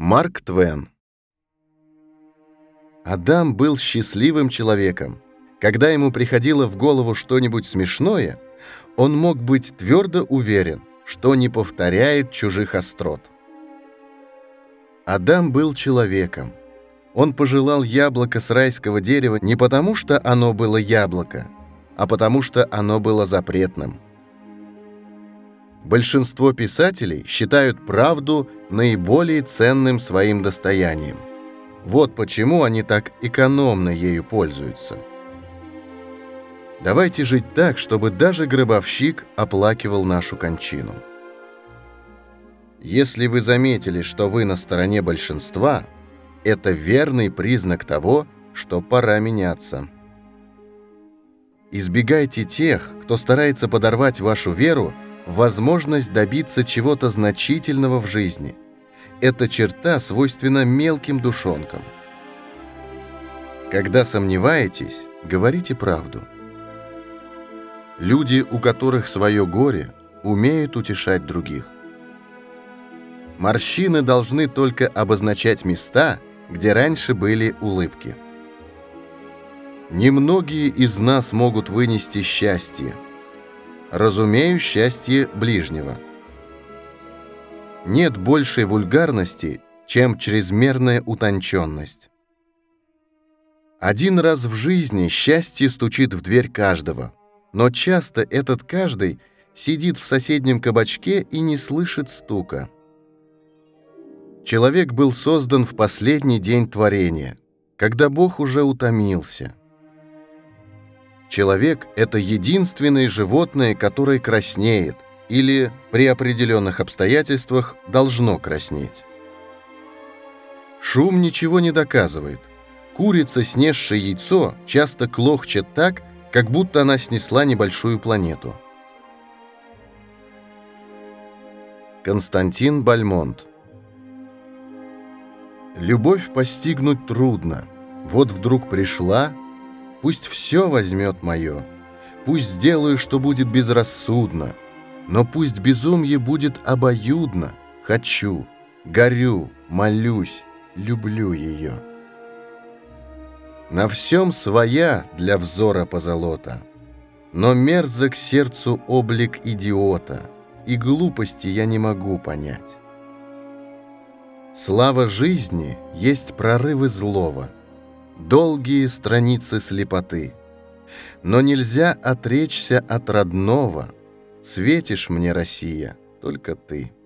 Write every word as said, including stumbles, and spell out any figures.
Марк Твен. Адам был счастливым человеком. Когда ему приходило в голову что-нибудь смешное, он мог быть твердо уверен, что не повторяет чужих острот. Адам был человеком. Он пожелал яблоко с райского дерева не потому, что оно было яблоко, а потому, что оно было запретным. Большинство писателей считают правду наиболее ценным своим достоянием. Вот почему они так экономно ею пользуются. Давайте жить так, чтобы даже гробовщик оплакивал нашу кончину. Если вы заметили, что вы на стороне большинства, это верный признак того, что пора меняться. Избегайте тех, кто старается подорвать вашу веру в возможность добиться чего-то значительного в жизни. Эта черта свойственна мелким душонкам. Когда сомневаетесь, говорите правду. Люди, у которых свое горе, умеют утешать других. Морщины должны только обозначать места, где раньше были улыбки. Немногие из нас могут вынести счастье. Разумею счастье ближнего. Нет большей вульгарности, чем чрезмерная утонченность. Один раз в жизни счастье стучит в дверь каждого, но часто этот каждый сидит в соседнем кабачке и не слышит стука. Человек был создан в последний день творения, когда Бог уже утомился. Человек — это единственное животное, которое краснеет или при определенных обстоятельствах должно краснеть. Шум ничего не доказывает. Курица, снесшая яйцо, часто клохчет так, как будто она снесла небольшую планету. Константин Бальмонт. Любовь постигнуть трудно. Вот вдруг пришла, пусть все возьмет мое, пусть сделаю, что будет безрассудно, но пусть безумье будет обоюдно. Хочу, горю, молюсь, люблю ее. На всем своя для взора позолота, но мерзок сердцу облик идиота, и глупости я не могу понять. Слава жизни есть прорывы злого, долгие страницы слепоты, но нельзя отречься от родного. Светишь мне, Россия, только ты.